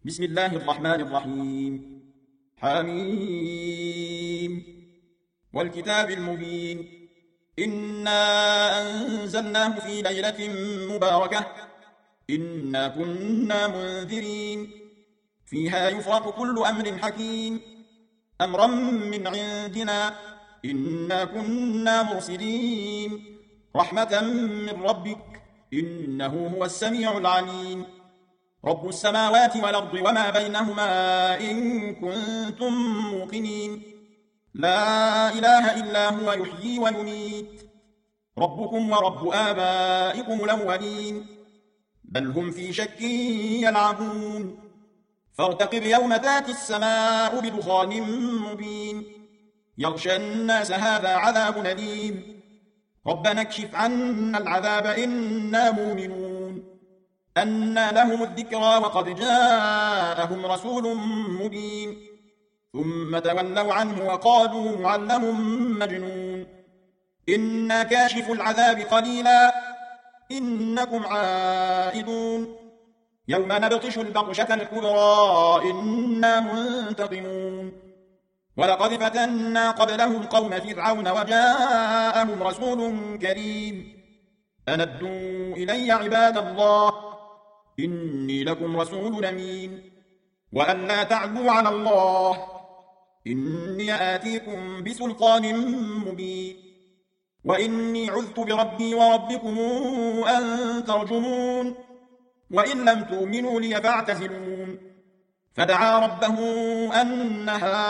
بسم الله الرحمن الرحيم. حميم والكتاب المبين. إنا أنزلناه في ليلة مباركة إنا كنا منذرين فيها يفرق كل أمر حكيم أمرا من عندنا إنا كنا مرسلين رحمة من ربك إنه هو السميع العليم. رب السماوات والأرض وما بينهما إن كنتم موقنين. لا إله إلا هو يحيي ويميت. ربكم ورب آبائكم الأولين بل هم في شك يلعبون. فارتقب يوم تاتي السماء بدخان مبين يغشى الناس هذا عذاب أليم. ربنا اكشف عنا العذاب إنا مؤمنون. أنى لهم الذكرى وقد جاءهم رسول مبين ثم تولوا عنه وقالوا معلم مجنون. إنا كاشف العذاب قليلا إنكم عائدون. يوم نبطش البطشة الكبرى إنا منتقمون. ولقد فتنا قبلهم قوم فرعون وجاءهم رسول كريم أن ادوا إلي عباد الله إني لكم رسول أمين وأن لا تعلوا على الله إني آتيكم بسلطان مبين. وإني عذت بربي وربكم أن ترجمون وإن لم تؤمنوا لي فاعتزلون. فدعا ربه أن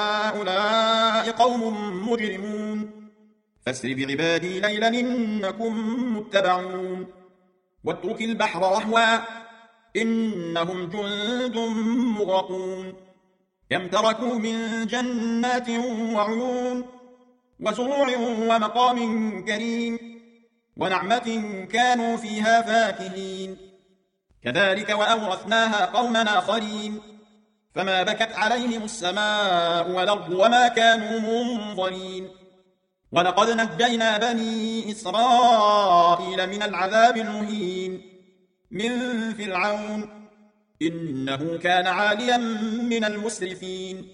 هؤلاء قوم مجرمون فاسر بعبادي ليلا إنكم متبعون. واترك البحر رهوا إنهم جند مغرقون. كم تركوا من جنات وعيون وزروع ومقام كريم ونعمة كانوا فيها فاكهين. كذلك وأورثناها قوما آخرين فما بكت عليهم السماء والأرض وما كانوا منظرين. ولقد نجينا بني إسرائيل من العذاب المهين من فرعون إنه كان عاليا من المسرفين.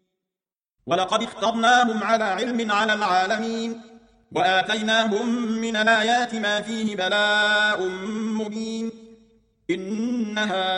ولقد اخترناهم على علم على العالمين وآتيناهم من الآيات ما فيه بلاء مبين. إن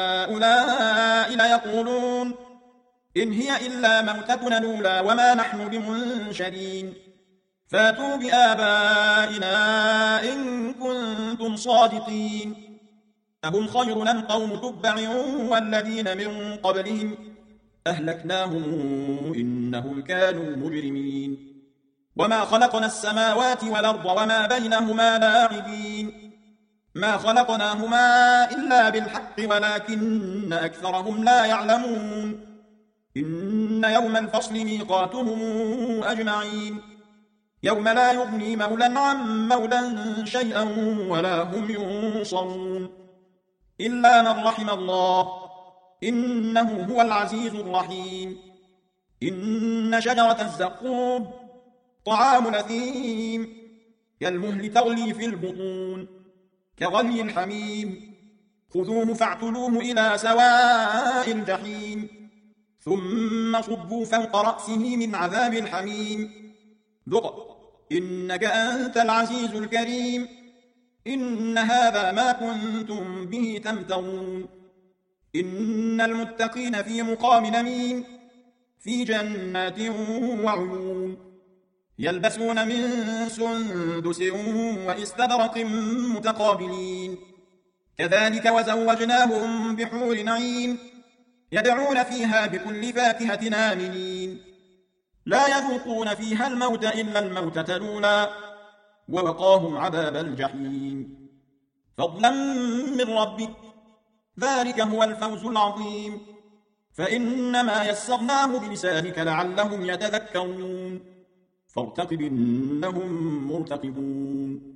هؤلاء ليقولون إن هي إلا موتتنا الأولى وما نحن بمنشرين. فاتوا بآبائنا إن كنتم صادقين. أهم خير أم قوم تبع والذين من قبلهم أهلكناهم إنهم كانوا مجرمين. وما خلقنا السماوات والأرض وما بينهما لاعبين. ما خلقناهما إلا بالحق ولكن أكثرهم لا يعلمون. إن يوم الفصل ميقاتهم أجمعين يوم لا يغني مولى عن مولى شيئا ولا هم ينصرون إلا من رحم الله إنه هو العزيز الرحيم. إن شجرة الزقوم طعام الأثيم كالمهل تغلي في البطون كغلي الحميم. خذوه فاعتلوه إلى سواء الجحيم ثم صبوا فوق رأسه من عذاب الحميم. ذق إنك أنت العزيز الكريم. إن هذا ما كنتم به تمترون. إن المتقين في مقام أمين في جنات وعيون يلبسون من سندس واستبرق متقابلين. كذلك وزوجناهم بحور عين يدعون فيها بكل فاكهة آمنين لا يذوقون فيها الموت إلا الموتة الأولى ووقاهم عذاب الجحيم فضلا من ربك ذلك هو الفوز العظيم. فإنما يسرناه بلسانك لعلهم يتذكرون فارتقب إنهم مرتقبون.